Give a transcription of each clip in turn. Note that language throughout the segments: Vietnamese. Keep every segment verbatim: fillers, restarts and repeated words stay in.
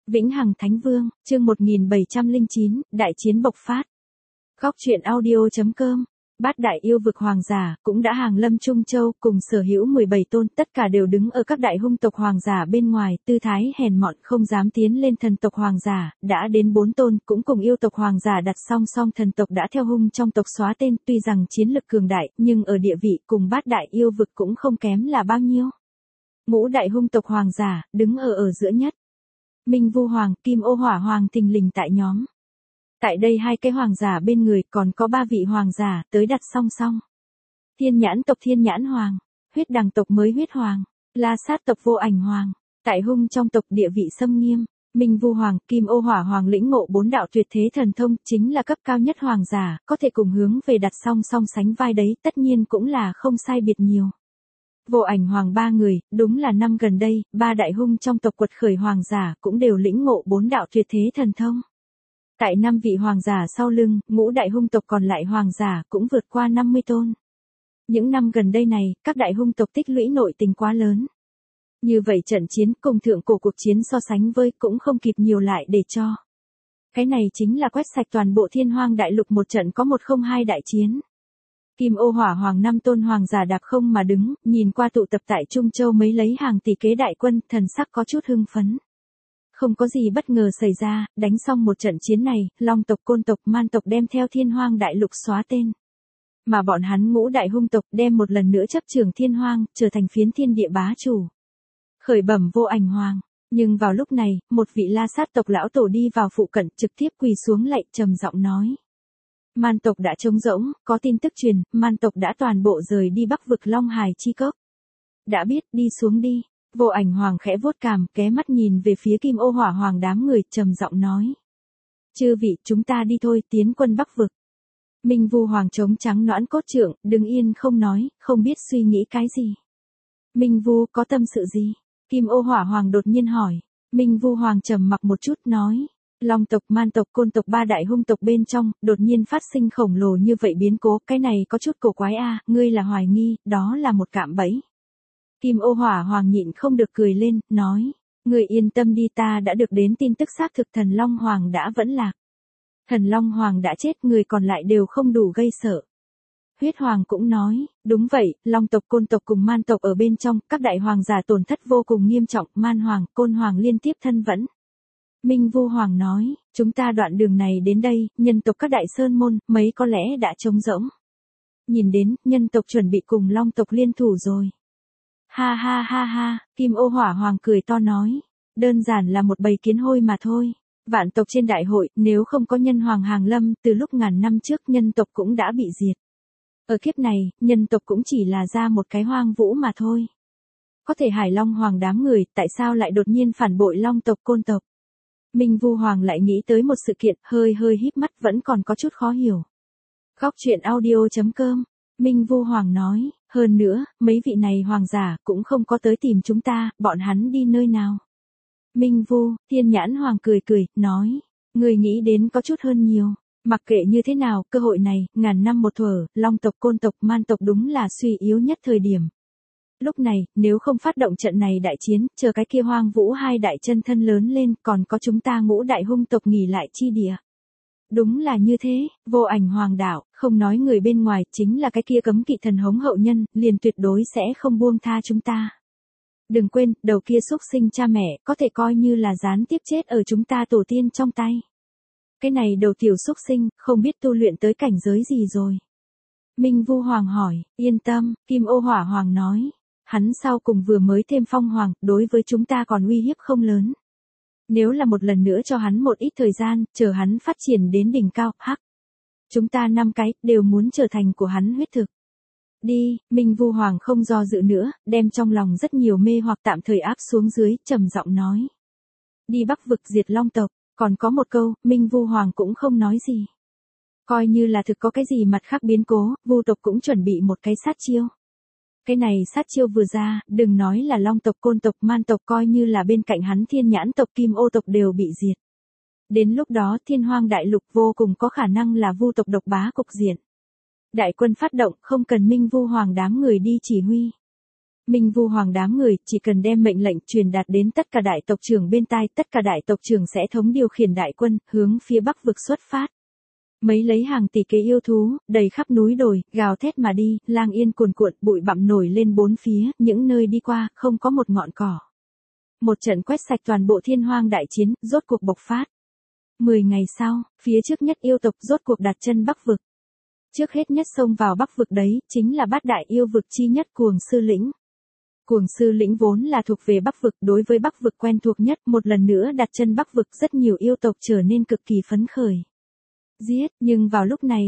Vĩnh Hằng Thánh Vương, chương một nghìn bảy trăm lẻ chín, đại chiến bộc phát. Góc truyện audio chấm com. Bát đại yêu vực hoàng giả cũng đã hàng lâm Trung Châu, cùng sở hữu mười bảy tôn, tất cả đều đứng ở các đại hung tộc hoàng giả bên ngoài, tư thái hèn mọn không dám tiến lên thần tộc hoàng giả, đã đến bốn tôn, cũng cùng yêu tộc hoàng giả đặt song song, thần tộc đã theo hung trong tộc xóa tên, tuy rằng chiến lực cường đại, nhưng ở địa vị cùng bát đại yêu vực cũng không kém là bao nhiêu. Ngũ đại hung tộc hoàng giả, đứng ở ở giữa nhất. Minh Vu Hoàng, Kim Ô Hỏa Hoàng thình lình tại nhóm. Tại đây hai cái hoàng giả bên người còn có ba vị hoàng giả tới đặt song song. Thiên Nhãn tộc Thiên Nhãn Hoàng, Huyết Đằng tộc mới Huyết Hoàng, La Sát tộc Vô Ảnh Hoàng. Tại hung trong tộc địa vị xâm nghiêm, Minh Vu Hoàng, Kim Ô Hỏa Hoàng lĩnh ngộ bốn đạo tuyệt thế thần thông, chính là cấp cao nhất hoàng giả, có thể cùng hướng về đặt song song sánh vai đấy, tất nhiên cũng là không sai biệt nhiều. Vô Ảnh Hoàng ba người, đúng là năm gần đây, ba đại hung trong tộc quật khởi hoàng giả cũng đều lĩnh ngộ bốn đạo tuyệt thế thần thông. Tại năm vị hoàng giả sau lưng, ngũ đại hung tộc còn lại hoàng giả cũng vượt qua năm mươi tôn. Những năm gần đây này, các đại hung tộc tích lũy nội tình quá lớn. Như vậy trận chiến cùng thượng cổ cuộc chiến so sánh với cũng không kịp nhiều lại để cho. Cái này chính là quét sạch toàn bộ thiên hoang đại lục một trận có một không hai đại chiến. Kim Ô Hỏa Hoàng năm tôn hoàng giả đạp không mà đứng, nhìn qua tụ tập tại Trung Châu mấy lấy hàng tỷ kế đại quân, thần sắc có chút hưng phấn. Không có gì bất ngờ xảy ra, đánh xong một trận chiến này, Long tộc, Côn tộc, Man tộc đem theo thiên hoang đại lục xóa tên. Mà bọn hắn ngũ đại hung tộc đem một lần nữa chấp trường thiên hoang, trở thành phiến thiên địa bá chủ. Khởi bẩm Vô Ảnh Hoàng, nhưng vào lúc này, một vị La Sát tộc lão tổ đi vào phụ cận, trực tiếp quỳ xuống lạy, trầm giọng nói. Man tộc đã trống rỗng, có tin tức truyền, Man tộc đã toàn bộ rời đi Bắc vực Long Hải chi cốc. Đã biết, đi xuống đi. Vô Ảnh Hoàng khẽ vuốt cằm, ké mắt nhìn về phía Kim Ô Hỏa Hoàng đám người, trầm giọng nói. Chư vị, chúng ta đi thôi, tiến quân Bắc vực. Minh Vu Hoàng trống trắng nõn cốt trượng, đứng yên không nói, không biết suy nghĩ cái gì. Minh Vu, có tâm sự gì? Kim Ô Hỏa Hoàng đột nhiên hỏi. Minh Vu Hoàng trầm mặc một chút nói. Long tộc, Man tộc, Côn tộc ba đại hung tộc bên trong, đột nhiên phát sinh khổng lồ như vậy biến cố, cái này có chút cổ quái a, à, ngươi là hoài nghi, đó là một cạm bẫy. Kim Ô Hỏa Hoàng nhịn không được cười lên, nói, ngươi yên tâm đi, ta đã được đến tin tức xác thực thần Long Hoàng đã vẫn lạc. Thần Long Hoàng đã chết, người còn lại đều không đủ gây sợ. Huyết Hoàng cũng nói, đúng vậy, Long tộc, Côn tộc cùng Man tộc ở bên trong, các đại hoàng giả tổn thất vô cùng nghiêm trọng, Man Hoàng, Côn Hoàng liên tiếp thân vẫn. Minh Vu Hoàng nói, chúng ta đoạn đường này đến đây, nhân tộc các đại sơn môn, mấy có lẽ đã trống rỗng. Nhìn đến, nhân tộc chuẩn bị cùng Long tộc liên thủ rồi. Ha ha ha ha, Kim Ô Hỏa Hoàng cười to nói, đơn giản là một bầy kiến hôi mà thôi. Vạn tộc trên đại hội, nếu không có nhân hoàng hàng lâm, từ lúc ngàn năm trước nhân tộc cũng đã bị diệt. Ở kiếp này, nhân tộc cũng chỉ là ra một cái hoang vũ mà thôi. Có thể Hải Long Hoàng đám người, tại sao lại đột nhiên phản bội Long tộc, Côn tộc? Minh Vu Hoàng lại nghĩ tới một sự kiện, hơi hơi híp mắt, vẫn còn có chút khó hiểu. Góc truyện audio chấm com. Minh Vu Hoàng nói, hơn nữa, mấy vị này hoàng giả cũng không có tới tìm chúng ta, bọn hắn đi nơi nào. Minh Vu, Thiên Nhãn Hoàng cười cười, nói, người nghĩ đến có chút hơn nhiều. Mặc kệ như thế nào, cơ hội này, ngàn năm một thuở, Long tộc, Côn tộc, Man tộc đúng là suy yếu nhất thời điểm. Lúc này, nếu không phát động trận này đại chiến, chờ cái kia hoang vũ hai đại chân thân lớn lên, còn có chúng ta ngũ đại hung tộc nghỉ lại chi địa. Đúng là như thế, Vô Ảnh Hoàng đạo, không nói người bên ngoài, chính là cái kia cấm kỵ thần hống hậu nhân, liền tuyệt đối sẽ không buông tha chúng ta. Đừng quên, đầu kia xúc sinh cha mẹ, có thể coi như là gián tiếp chết ở chúng ta tổ tiên trong tay. Cái này đầu tiểu xúc sinh, không biết tu luyện tới cảnh giới gì rồi. Minh Vu Hoàng hỏi, yên tâm, Kim Ô Hỏa Hoàng nói. Hắn sau cùng vừa mới thêm phong hoàng, đối với chúng ta còn uy hiếp không lớn. Nếu là một lần nữa cho hắn một ít thời gian, chờ hắn phát triển đến đỉnh cao, hắc. Chúng ta năm cái, đều muốn trở thành của hắn huyết thực. Đi, Minh Vu Hoàng không do dự nữa, đem trong lòng rất nhiều mê hoặc tạm thời áp xuống dưới, trầm giọng nói. Đi Bắc vực diệt Long tộc, còn có một câu, Minh Vu Hoàng cũng không nói gì. Coi như là thực có cái gì mặt khác biến cố, Vu tộc cũng chuẩn bị một cái sát chiêu. Cái này sát chiêu vừa ra, đừng nói là Long tộc, Côn tộc, Man tộc, coi như là bên cạnh hắn Thiên Nhãn tộc, Kim Ô tộc đều bị diệt. Đến lúc đó thiên hoang đại lục vô cùng có khả năng là Vu tộc độc bá cục diện. Đại quân phát động, không cần Minh Vu Hoàng đám người đi chỉ huy. Minh Vu Hoàng đám người, chỉ cần đem mệnh lệnh truyền đạt đến tất cả đại tộc trưởng bên tai, tất cả đại tộc trưởng sẽ thống điều khiển đại quân, hướng phía Bắc vực xuất phát. Mấy lấy hàng tỷ kế yêu thú, đầy khắp núi đồi, gào thét mà đi, lang yên cuồn cuộn, bụi bặm nổi lên bốn phía, những nơi đi qua, không có một ngọn cỏ. Một trận quét sạch toàn bộ thiên hoang đại chiến, rốt cuộc bộc phát. Mười ngày sau, phía trước nhất yêu tộc rốt cuộc đặt chân Bắc vực. Trước hết nhất xông vào Bắc vực đấy, chính là bát đại yêu vực chi nhất Cuồng Sư Lĩnh. Cuồng Sư Lĩnh vốn là thuộc về Bắc vực, đối với Bắc vực quen thuộc nhất, một lần nữa đặt chân Bắc vực rất nhiều yêu tộc trở nên cực kỳ phấn khởi. Giết, nhưng vào lúc này,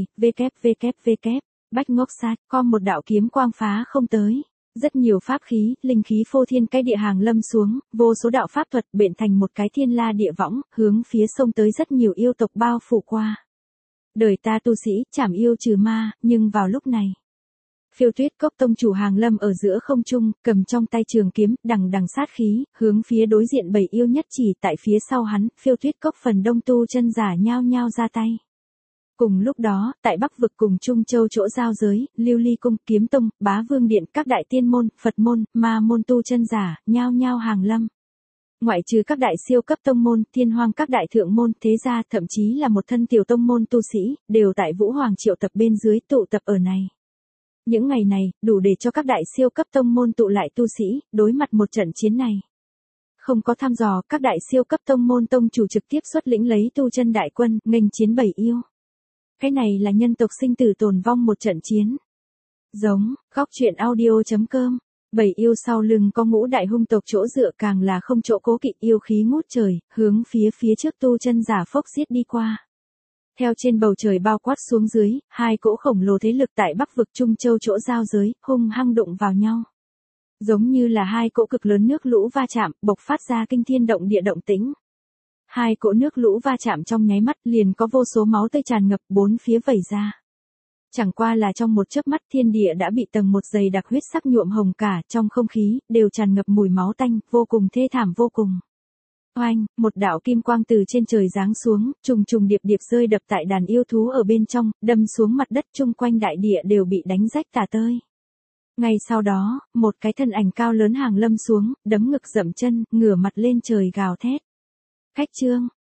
www, Bách Ngốc Sát, có một đạo kiếm quang phá không tới. Rất nhiều pháp khí, linh khí phô thiên cái địa hàng lâm xuống, vô số đạo pháp thuật bện thành một cái thiên la địa võng, hướng phía sông tới rất nhiều yêu tộc bao phủ qua. Đời ta tu sĩ, chảm yêu trừ ma, nhưng vào lúc này. Phiêu Tuyết Cốc tông chủ hàng lâm ở giữa không trung, cầm trong tay trường kiếm, đằng đằng sát khí, hướng phía đối diện bầy yêu nhất chỉ tại phía sau hắn, Phiêu Tuyết Cốc phần đông tu chân giả nhao nhao ra tay. Cùng lúc đó, tại Bắc vực cùng Trung Châu chỗ giao giới, Lưu Ly Cung, Kiếm Tông, Bá Vương Điện, các đại tiên môn, Phật môn, ma môn tu chân giả, nhao nhao hàng lâm. Ngoại trừ các đại siêu cấp tông môn, thiên hoang các đại thượng môn, thế gia, thậm chí là một thân tiểu tông môn tu sĩ, đều tại Vũ Hoàng triệu tập bên dưới tụ tập ở này. Những ngày này, đủ để cho các đại siêu cấp tông môn tụ lại tu sĩ, đối mặt một trận chiến này. Không có thăm dò, các đại siêu cấp tông môn tông chủ trực tiếp xuất lĩnh lấy tu chân đại quân, nghênh chiến bầy yêu. Cái này là nhân tộc sinh tử tồn vong một trận chiến. Giống, góc truyện audio chấm com. Bầy yêu sau lưng có ngũ đại hung tộc chỗ dựa càng là không chỗ cố kỵ, yêu khí ngút trời, hướng phía phía trước tu chân giả phốc giết đi qua. Theo trên bầu trời bao quát xuống dưới, hai cỗ khổng lồ thế lực tại Bắc vực Trung Châu chỗ giao giới, hung hăng đụng vào nhau. Giống như là hai cỗ cực lớn nước lũ va chạm, bộc phát ra kinh thiên động địa động tĩnh. Hai cỗ nước lũ va chạm trong nháy mắt liền có vô số máu tươi tràn ngập bốn phía vẩy ra. Chẳng qua là trong một chớp mắt thiên địa đã bị tầng một dày đặc huyết sắc nhuộm hồng cả, trong không khí đều tràn ngập mùi máu tanh, vô cùng thê thảm vô cùng. Oanh, một đạo kim quang từ trên trời giáng xuống, trùng trùng điệp điệp rơi đập tại đàn yêu thú ở bên trong, đâm xuống mặt đất chung quanh đại địa đều bị đánh rách tả tơi. Ngay sau đó, một cái thân ảnh cao lớn hàng lâm xuống, đấm ngực dậm chân, ngửa mặt lên trời gào thét. Khách trương,